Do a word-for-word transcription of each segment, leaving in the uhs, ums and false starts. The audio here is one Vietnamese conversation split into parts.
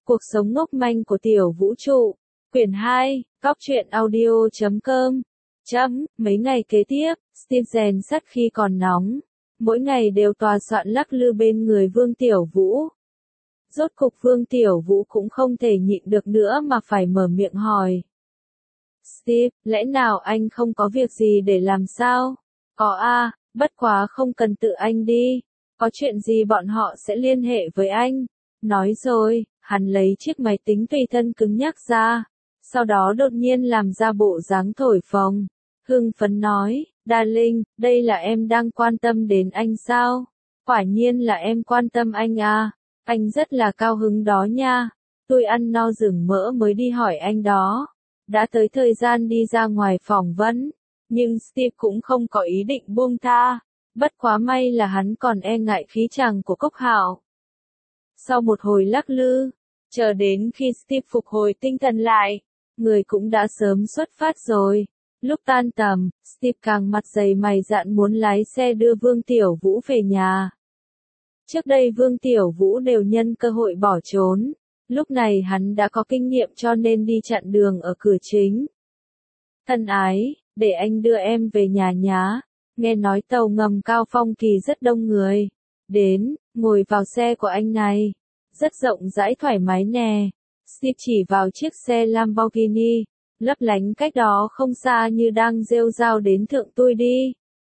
Cuộc sống ngốc manh của tiểu vũ trụ. Quyển hai, Cóc truyện audio chấm com. Chấm, mấy ngày kế tiếp, Steve rèn sắt khi còn nóng. Mỗi ngày đều tòa soạn lắc lư bên người Vương Tiểu Vũ. Rốt cục Vương Tiểu Vũ cũng không thể nhịn được nữa mà phải mở miệng hỏi. Steve, lẽ nào anh không có việc gì để làm sao? Có a, bất quá không cần tự anh đi. Có chuyện gì bọn họ sẽ liên hệ với anh. Nói rồi, hắn lấy chiếc máy tính tùy thân cứng nhắc ra. Sau đó đột nhiên làm ra bộ dáng thổi phồng. Hưng phấn nói, Darling, đây là em đang quan tâm đến anh sao? Quả nhiên là em quan tâm anh à. Anh rất là cao hứng đó nha. Tôi ăn no rừng mỡ mới đi hỏi anh đó. Đã tới thời gian đi ra ngoài phỏng vấn. Nhưng Steve cũng không có ý định buông tha. Bất quá may là hắn còn e ngại khí chàng của Cốc Hạo. Sau một hồi lắc lư, chờ đến khi Steve phục hồi tinh thần lại, người cũng đã sớm xuất phát rồi. Lúc tan tầm, Steve càng mặt dày mày dạn muốn lái xe đưa Vương Tiểu Vũ về nhà. Trước đây Vương Tiểu Vũ đều nhân cơ hội bỏ trốn. Lúc này hắn đã có kinh nghiệm cho nên đi chặn đường ở cửa chính. Thân ái, để anh đưa em về nhà nhá. Nghe nói tàu ngầm Cao Phong Kỳ rất đông người. Đến, ngồi vào xe của anh này. Rất rộng rãi thoải mái nè. Steve chỉ vào chiếc xe Lamborghini, lấp lánh cách đó không xa như đang rêu rao đến thượng tôi đi.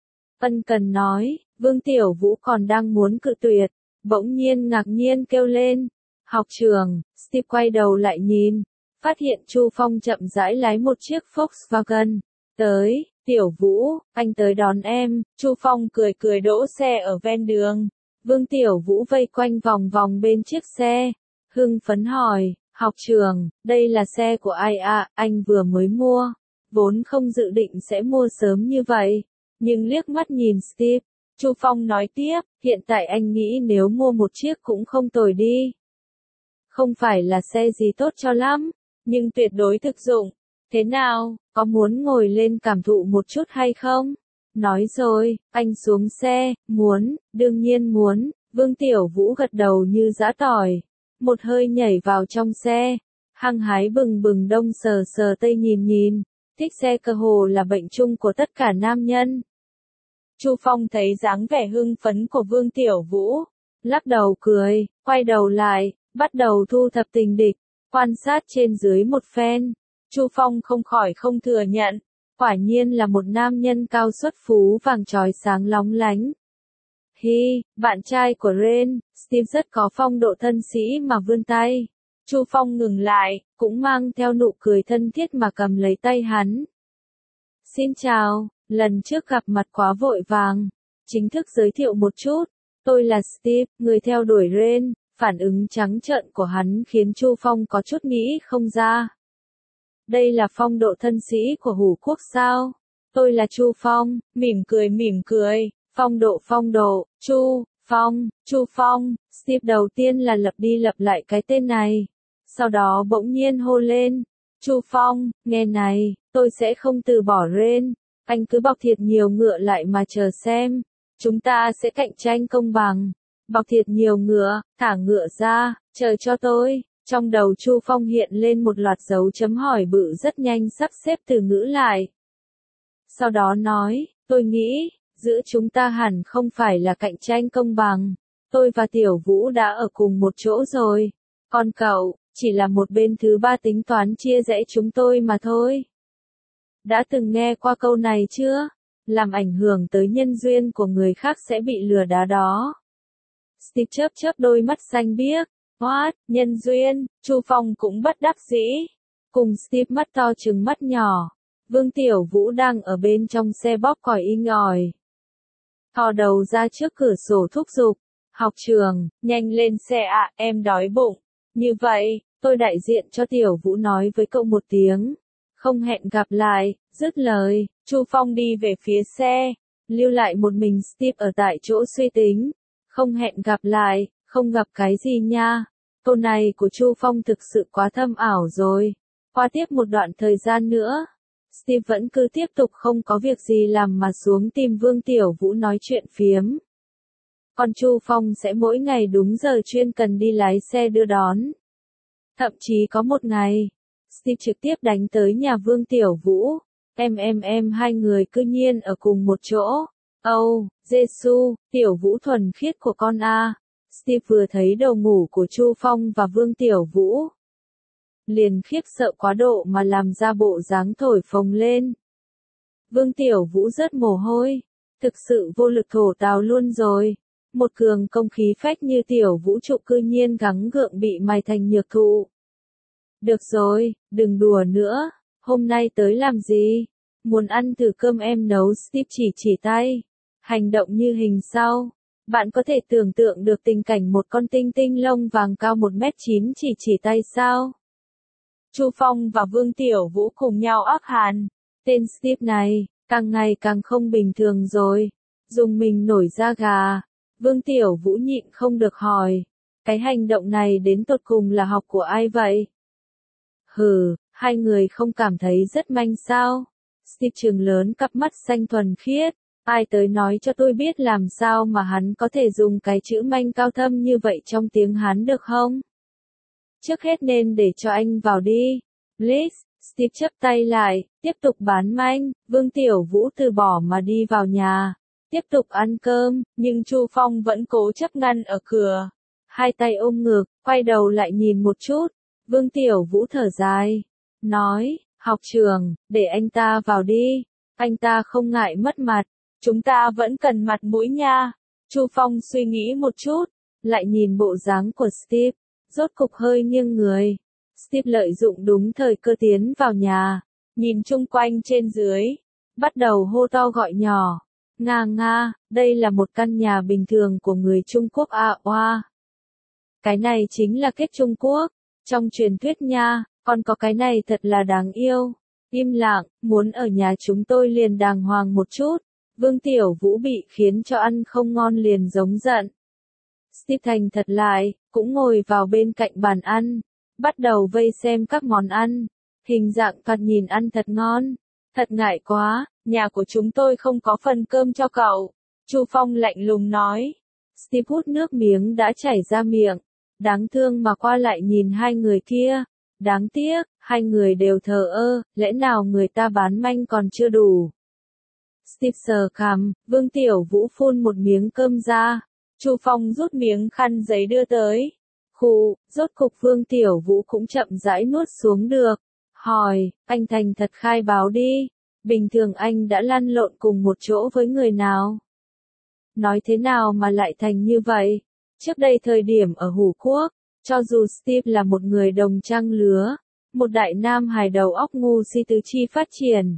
Ân cần nói, Vương Tiểu Vũ còn đang muốn cự tuyệt, bỗng nhiên ngạc nhiên kêu lên. Học trường, Steve quay đầu lại nhìn, phát hiện Chu Phong chậm rãi lái một chiếc Volkswagen. Tới, Tiểu Vũ, anh tới đón em. Chu Phong cười cười đỗ xe ở ven đường. Vương Tiểu Vũ vây quanh vòng vòng bên chiếc xe. Hưng phấn hỏi, học trường, đây là xe của ai ạ? À? Anh vừa mới mua. Vốn không dự định sẽ mua sớm như vậy. Nhưng liếc mắt nhìn Steve, Chu Phong nói tiếp, hiện tại anh nghĩ nếu mua một chiếc cũng không tồi đi. Không phải là xe gì tốt cho lắm, nhưng tuyệt đối thực dụng. Thế nào, có muốn ngồi lên cảm thụ một chút hay không? Nói rồi, anh xuống xe, muốn, đương nhiên muốn. Vương Tiểu Vũ gật đầu như giã tỏi. Một hơi nhảy vào trong xe. Hăng hái bừng bừng đông sờ sờ tây nhìn nhìn. Thích xe cơ hồ là bệnh chung của tất cả nam nhân. Chu Phong thấy dáng vẻ hưng phấn của Vương Tiểu Vũ. Lắc đầu cười, quay đầu lại, bắt đầu thu thập tình địch. Quan sát trên dưới một phen. Chu Phong không khỏi không thừa nhận. Quả nhiên là một nam nhân cao xuất phú vàng trói sáng lóng lánh. Hi, bạn trai của Ren, Steve rất có phong độ thân sĩ mà vươn tay. Chu Phong ngừng lại, cũng mang theo nụ cười thân thiết mà cầm lấy tay hắn. Xin chào, lần trước gặp mặt quá vội vàng. Chính thức giới thiệu một chút, tôi là Steve, người theo đuổi Ren. Phản ứng trắng trợn của hắn khiến Chu Phong có chút nghĩ không ra. Đây là phong độ thân sĩ của Hủ Quốc sao? Tôi là Chu Phong, mỉm cười mỉm cười, phong độ phong độ, Chu, Phong, Chu Phong. Steve đầu tiên là lặp đi lặp lại cái tên này. Sau đó bỗng nhiên hô lên. Chu Phong, nghe này, tôi sẽ không từ bỏ Ren. Anh cứ bọc thiệt nhiều ngựa lại mà chờ xem. Chúng ta sẽ cạnh tranh công bằng. Bọc thiệt nhiều ngựa, thả ngựa ra, chờ cho tôi. Trong đầu Chu Phong hiện lên một loạt dấu chấm hỏi bự rất nhanh sắp xếp từ ngữ lại. Sau đó nói, tôi nghĩ, giữa chúng ta hẳn không phải là cạnh tranh công bằng. Tôi và Tiểu Vũ đã ở cùng một chỗ rồi. Còn cậu, chỉ là một bên thứ ba tính toán chia rẽ chúng tôi mà thôi. Đã từng nghe qua câu này chưa? Làm ảnh hưởng tới nhân duyên của người khác sẽ bị lừa đá đó. Steve chớp chớp đôi mắt xanh biếc. What, nhân duyên, Chu Phong cũng bất đắc dĩ. Cùng Steve mắt to trừng mắt nhỏ. Vương Tiểu Vũ đang ở bên trong xe bóp còi inh ỏi. Thò đầu ra trước cửa sổ thúc giục. Học trường, nhanh lên xe ạ, em đói bụng. Như vậy, tôi đại diện cho Tiểu Vũ nói với cậu một tiếng. Không hẹn gặp lại, dứt lời, Chu Phong đi về phía xe. Lưu lại một mình Steve ở tại chỗ suy tính. Không hẹn gặp lại. Không gặp cái gì nha. Câu này của Chu Phong thực sự quá thâm ảo rồi. Qua tiếp một đoạn thời gian nữa, Steve vẫn cứ tiếp tục không có việc gì làm mà xuống tìm Vương Tiểu Vũ nói chuyện phiếm. Còn Chu Phong sẽ mỗi ngày đúng giờ chuyên cần đi lái xe đưa đón. Thậm chí có một ngày, Steve trực tiếp đánh tới nhà Vương Tiểu Vũ. Em em em hai người cư nhiên ở cùng một chỗ. Âu, Giê-xu, Tiểu Vũ thuần khiết của con a. Steve vừa thấy đầu ngủ của Chu Phong và Vương Tiểu Vũ, liền khiếp sợ quá độ mà làm ra bộ dáng thổi phồng lên. Vương Tiểu Vũ rớt mồ hôi, thực sự vô lực thổ tào luôn rồi. Một cường công khí phách như Tiểu Vũ trụ cư nhiên gắng gượng bị mài thành nhược thụ. Được rồi, đừng đùa nữa, hôm nay tới làm gì? Muốn ăn thử cơm em nấu. Steve chỉ chỉ tay, hành động như hình sau. Bạn có thể tưởng tượng được tình cảnh một con tinh tinh lông vàng cao một mét chín chỉ chỉ tay sao? Chu Phong và Vương Tiểu Vũ cùng nhau ác hàn. Tên Steve này, càng ngày càng không bình thường rồi. Dùng mình nổi da gà. Vương Tiểu Vũ nhịn không được hỏi. Cái hành động này đến tột cùng là học của ai vậy? Hừ, hai người không cảm thấy rất manh sao? Steve trừng lớn cặp mắt xanh thuần khiết. Ai tới nói cho tôi biết làm sao mà hắn có thể dùng cái chữ manh cao thâm như vậy trong tiếng Hán được không? Trước hết nên để cho anh vào đi. Please, Steve chắp tay lại, tiếp tục bán manh. Vương Tiểu Vũ từ bỏ mà đi vào nhà, tiếp tục ăn cơm, nhưng Chu Phong vẫn cố chấp ngăn ở cửa. Hai tay ôm ngực, quay đầu lại nhìn một chút. Vương Tiểu Vũ thở dài, nói, học trưởng, để anh ta vào đi. Anh ta không ngại mất mặt. Chúng ta vẫn cần mặt mũi nha. Chu Phong suy nghĩ một chút, lại nhìn bộ dáng của Steve, rốt cục hơi nghiêng người. Steve lợi dụng đúng thời cơ tiến vào nhà, nhìn chung quanh trên dưới, bắt đầu hô to gọi nhỏ. Nga nga, đây là một căn nhà bình thường của người Trung Quốc à oa. Cái này chính là kết Trung Quốc, trong truyền thuyết nha, còn có cái này thật là đáng yêu. Im lặng, muốn ở nhà chúng tôi liền đàng hoàng một chút. Vương Tiểu Vũ bị khiến cho ăn không ngon liền giống giận. Steve thành thật lại, cũng ngồi vào bên cạnh bàn ăn, bắt đầu vây xem các món ăn. Hình dạng thoạt nhìn ăn thật ngon. Thật ngại quá, nhà của chúng tôi không có phần cơm cho cậu. Chu Phong lạnh lùng nói. Steve hút nước miếng đã chảy ra miệng. Đáng thương mà qua lại nhìn hai người kia. Đáng tiếc, hai người đều thờ ơ, lẽ nào người ta bán manh còn chưa đủ. Steve sờ cằm, Vương Tiểu Vũ phun một miếng cơm ra. Chu Phong rút miếng khăn giấy đưa tới. Khụ, rốt cục Vương Tiểu Vũ cũng chậm rãi nuốt xuống được. Hỏi, anh thành thật khai báo đi. Bình thường anh đã lăn lộn cùng một chỗ với người nào? Nói thế nào mà lại thành như vậy? Trước đây thời điểm ở Hủ Quốc, cho dù Steve là một người đồng trang lứa, một đại nam hài đầu óc ngu si tứ chi phát triển.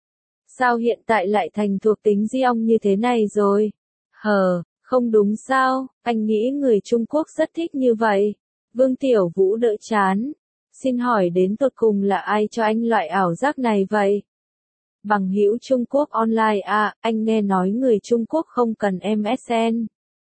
Sao hiện tại lại thành thuộc tính di ong như thế này rồi? Hờ, không đúng sao, anh nghĩ người Trung Quốc rất thích như vậy. Vương Tiểu Vũ đỡ chán. Xin hỏi đến tột cùng là ai cho anh loại ảo giác này vậy? Bằng hữu Trung Quốc online à, anh nghe nói người Trung Quốc không cần em ét en,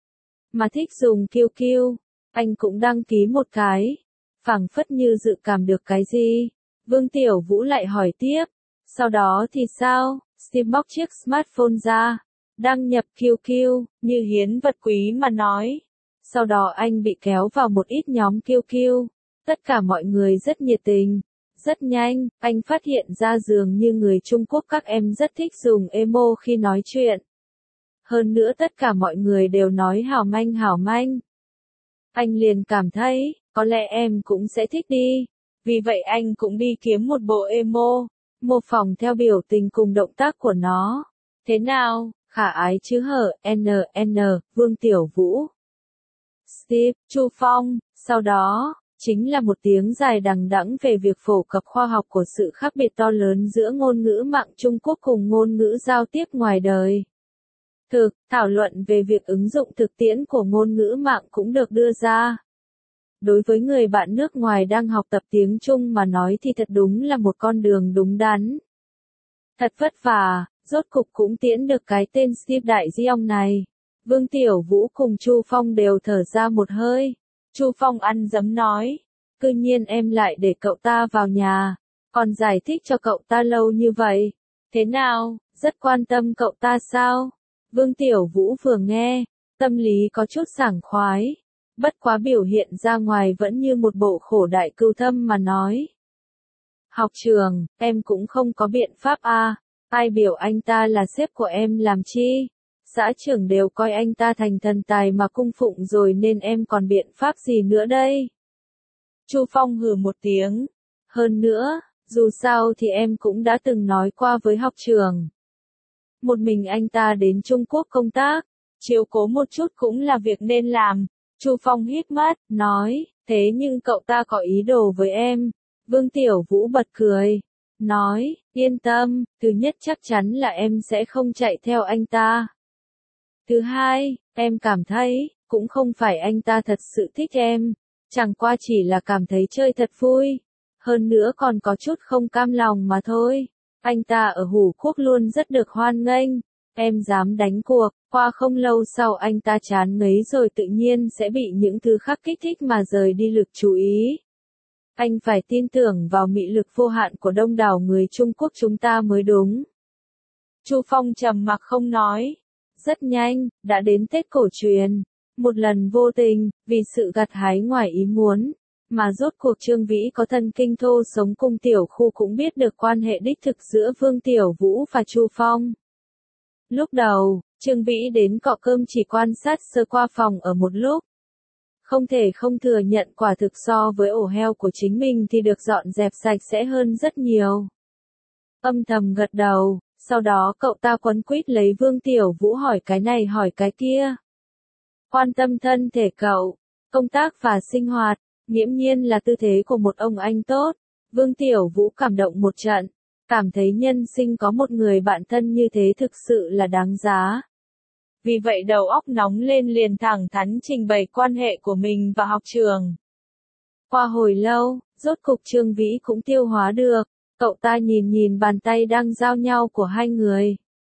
mà thích dùng quy quy. Anh cũng đăng ký một cái. Phảng phất như dự cảm được cái gì. Vương Tiểu Vũ lại hỏi tiếp. Sau đó thì sao? Steve bóc chiếc smartphone ra, đăng nhập quy quy, như hiến vật quý mà nói. Sau đó anh bị kéo vào một ít nhóm quy quy. Tất cả mọi người rất nhiệt tình. Rất nhanh, anh phát hiện ra dường như người Trung Quốc các em rất thích dùng emo khi nói chuyện. Hơn nữa tất cả mọi người đều nói hảo manh hảo manh. Anh liền cảm thấy, có lẽ em cũng sẽ thích đi. Vì vậy anh cũng đi kiếm một bộ emo, mô phỏng theo biểu tình cùng động tác của nó. Thế nào, khả ái chứ hở, en en, Vương Tiểu Vũ. Steve, Chu Phong, sau đó, chính là một tiếng dài đằng đẵng về việc phổ cập khoa học của sự khác biệt to lớn giữa ngôn ngữ mạng Trung Quốc cùng ngôn ngữ giao tiếp ngoài đời. Thực, thảo luận về việc ứng dụng thực tiễn của ngôn ngữ mạng cũng được đưa ra. Đối với người bạn nước ngoài đang học tập tiếng Trung mà nói thì thật đúng là một con đường đúng đắn. Thật vất vả, rốt cục cũng tiễn được cái tên Steve Đại Di ong này. Vương Tiểu Vũ cùng Chu Phong đều thở ra một hơi. Chu Phong ăn dấm nói, cư nhiên em lại để cậu ta vào nhà, còn giải thích cho cậu ta lâu như vậy. Thế nào, rất quan tâm cậu ta sao? Vương Tiểu Vũ vừa nghe, tâm lý có chút sảng khoái. bất quá biểu hiện ra ngoài vẫn như một bộ khổ đại cưu thâm mà nói. Học trường, em cũng không có biện pháp a, ai biểu anh ta là sếp của em làm chi? Xã trưởng đều coi anh ta thành thần tài mà cung phụng rồi nên em còn biện pháp gì nữa đây? Chu Phong hừ một tiếng. Hơn nữa, dù sao thì em cũng đã từng nói qua với học trường. Một mình anh ta đến Trung Quốc công tác, chiếu cố một chút cũng là việc nên làm. Chu Phong híp mắt, nói, thế nhưng cậu ta có ý đồ với em. Vương Tiểu Vũ bật cười, nói, yên tâm, thứ nhất chắc chắn là em sẽ không chạy theo anh ta. Thứ hai, em cảm thấy, cũng không phải anh ta thật sự thích em, chẳng qua chỉ là cảm thấy chơi thật vui. Hơn nữa còn có chút không cam lòng mà thôi. Anh ta ở Hủ Quốc luôn rất được hoan nghênh. Em dám đánh cuộc, qua không lâu sau anh ta chán ngấy rồi tự nhiên sẽ bị những thứ khác kích thích mà rời đi lực chú ý. Anh phải tin tưởng vào mị lực vô hạn của đông đảo người Trung Quốc chúng ta mới đúng. Chu Phong trầm mặc không nói. Rất nhanh, đã đến Tết cổ truyền. Một lần vô tình, vì sự gặt hái ngoài ý muốn, mà rốt cuộc Trương Vĩ có thân kinh thô sống cung tiểu khu cũng biết được quan hệ đích thực giữa Vương Tiểu Vũ và Chu Phong. Lúc đầu, Trương Vĩ đến cọ cơm chỉ quan sát sơ qua phòng ở một lúc. Không thể không thừa nhận quả thực so với ổ heo của chính mình thì được dọn dẹp sạch sẽ hơn rất nhiều. Âm thầm gật đầu, sau đó cậu ta quấn quýt lấy Vương Tiểu Vũ hỏi cái này hỏi cái kia. Quan tâm thân thể cậu, công tác và sinh hoạt, nghiễm nhiên là tư thế của một ông anh tốt. Vương Tiểu Vũ cảm động một trận, cảm thấy nhân sinh có một người bạn thân như thế thực sự là đáng giá. Vì vậy đầu óc nóng lên liền thẳng thắn trình bày quan hệ của mình và học trường. Qua hồi lâu, rốt cục Trương Vĩ cũng tiêu hóa được, cậu ta nhìn nhìn bàn tay đang giao nhau của hai người.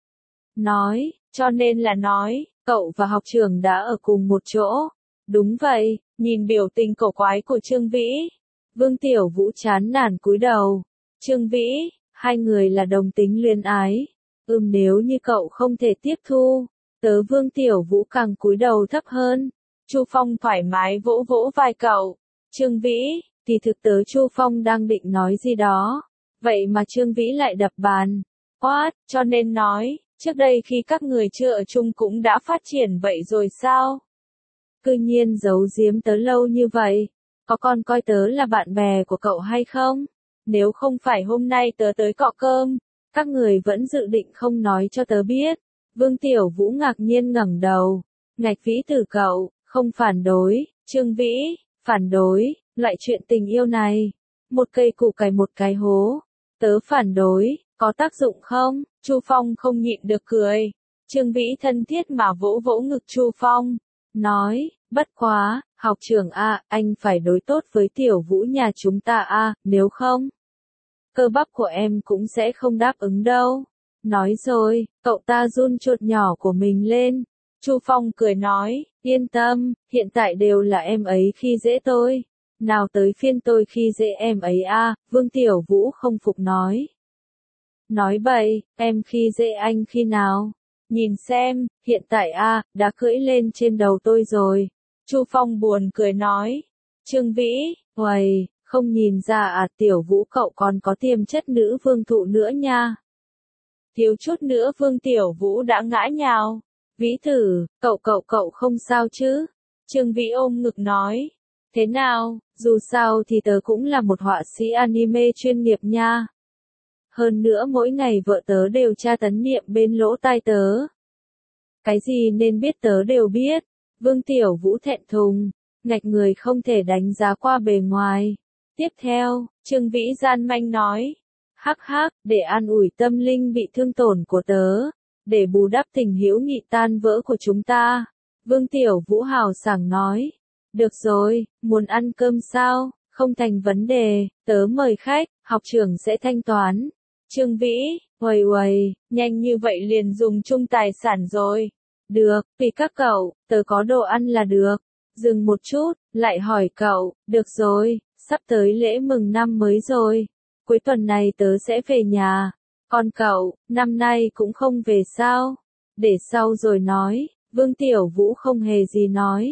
Nói, cho nên là nói, cậu và học trường đã ở cùng một chỗ. Đúng vậy, nhìn biểu tình cổ quái của Trương Vĩ. Vương Tiểu Vũ chán nản cúi đầu. Trương Vĩ, hai người là đồng tính luyến ái. Ừm nếu như cậu không thể tiếp thu. Tớ Vương Tiểu Vũ càng cúi đầu thấp hơn. Chu Phong thoải mái vỗ vỗ vai cậu. Trương Vĩ, thì thực tớ Chu Phong đang định nói gì đó. Vậy mà Trương Vĩ lại đập bàn. What, cho nên nói, trước đây khi các người chưa ở chung cũng đã phát triển vậy rồi sao? Cư nhiên giấu giếm tớ lâu như vậy. Có còn coi tớ là bạn bè của cậu hay không? Nếu không phải hôm nay tớ tới cọ cơm, các người vẫn dự định không nói cho tớ biết. Vương Tiểu Vũ ngạc nhiên ngẩng đầu. Ngạch Vĩ Tử cậu, không phản đối. Trương Vĩ, phản đối, loại chuyện tình yêu này. Một cây củ cải một cái hố. Tớ phản đối, có tác dụng không? Chu Phong không nhịn được cười. Trương Vĩ thân thiết mà vỗ vỗ ngực Chu Phong. Nói, bất quá, học trưởng A, anh phải đối tốt với Tiểu Vũ nhà chúng ta A, nếu không, cơ bắp của em cũng sẽ không đáp ứng đâu. Nói rồi, cậu ta run chuột nhỏ của mình lên. Chu Phong cười nói, yên tâm, hiện tại đều là em ấy khi dễ tôi. Nào tới phiên tôi khi dễ em ấy a, Vương Tiểu Vũ không phục nói. Nói bậy, em khi dễ anh khi nào? Nhìn xem, hiện tại a, đã cưỡi lên trên đầu tôi rồi. Chu Phong buồn cười nói. Trương Vĩ, uầy, không nhìn ra à, Tiểu Vũ cậu còn có tiềm chất nữ vương thụ nữa nha. Thiếu chút nữa Vương Tiểu Vũ đã ngã nhào. Vĩ Tử, cậu cậu cậu không sao chứ? Trương Vĩ ôm ngực nói. Thế nào, dù sao thì tớ cũng là một họa sĩ anime chuyên nghiệp nha. Hơn nữa mỗi ngày vợ tớ đều tra tấn niệm bên lỗ tai tớ. Cái gì nên biết tớ đều biết. Vương Tiểu Vũ thẹn thùng, ngạch người không thể đánh giá qua bề ngoài. Tiếp theo, Trương Vĩ gian manh nói. Hắc hắc, để an ủi tâm linh bị thương tổn của tớ, để bù đắp tình hữu nghị tan vỡ của chúng ta. Vương Tiểu Vũ hào sảng nói. Được rồi, muốn ăn cơm sao? Không thành vấn đề, tớ mời khách, học trưởng sẽ thanh toán. Trương Vĩ, uầy uầy, nhanh như vậy liền dùng chung tài sản rồi. Được, vì các cậu, tớ có đồ ăn là được. Dừng một chút, lại hỏi cậu, được rồi, sắp tới lễ mừng năm mới rồi. Cuối tuần này tớ sẽ về nhà. Còn cậu, năm nay cũng không về sao? Để sau rồi nói. Vương Tiểu Vũ không hề gì nói.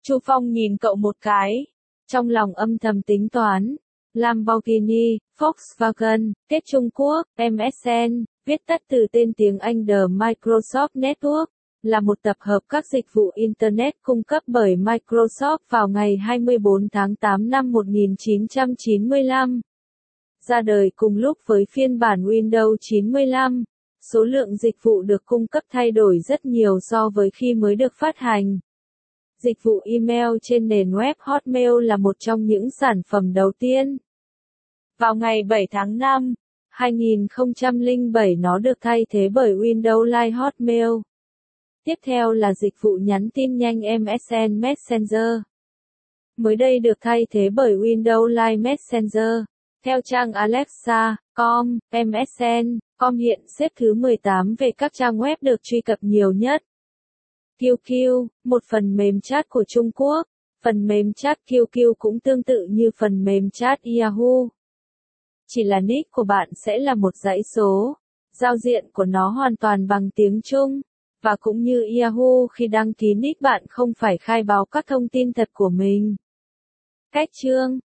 Chu Phong nhìn cậu một cái, trong lòng âm thầm tính toán. Lamborghini, Volkswagen, Kết Trung Quốc, em ét en, viết tắt từ tên tiếng Anh The Microsoft Network, là một tập hợp các dịch vụ Internet cung cấp bởi Microsoft vào ngày hai mươi bốn tháng tám năm một nghìn chín trăm chín mươi lăm. Ra đời cùng lúc với phiên bản Windows chín mươi lăm, số lượng dịch vụ được cung cấp thay đổi rất nhiều so với khi mới được phát hành. Dịch vụ email trên nền web Hotmail là một trong những sản phẩm đầu tiên. Vào ngày bảy tháng năm, hai nghìn không trăm lẻ bảy nó được thay thế bởi Windows Live Hotmail. Tiếp theo là dịch vụ nhắn tin nhanh em ét en Messenger. Mới đây được thay thế bởi Windows Live Messenger. Theo trang Alexa chấm com, em ét en chấm com hiện xếp thứ mười tám về các trang web được truy cập nhiều nhất. quy quy, một phần mềm chat của Trung Quốc. Phần mềm chat quy quy cũng tương tự như phần mềm chat Yahoo. Chỉ là nick của bạn sẽ là một dãy số. Giao diện của nó hoàn toàn bằng tiếng Trung. Và cũng như Yahoo, khi đăng ký nick bạn không phải khai báo các thông tin thật của mình. Cách chương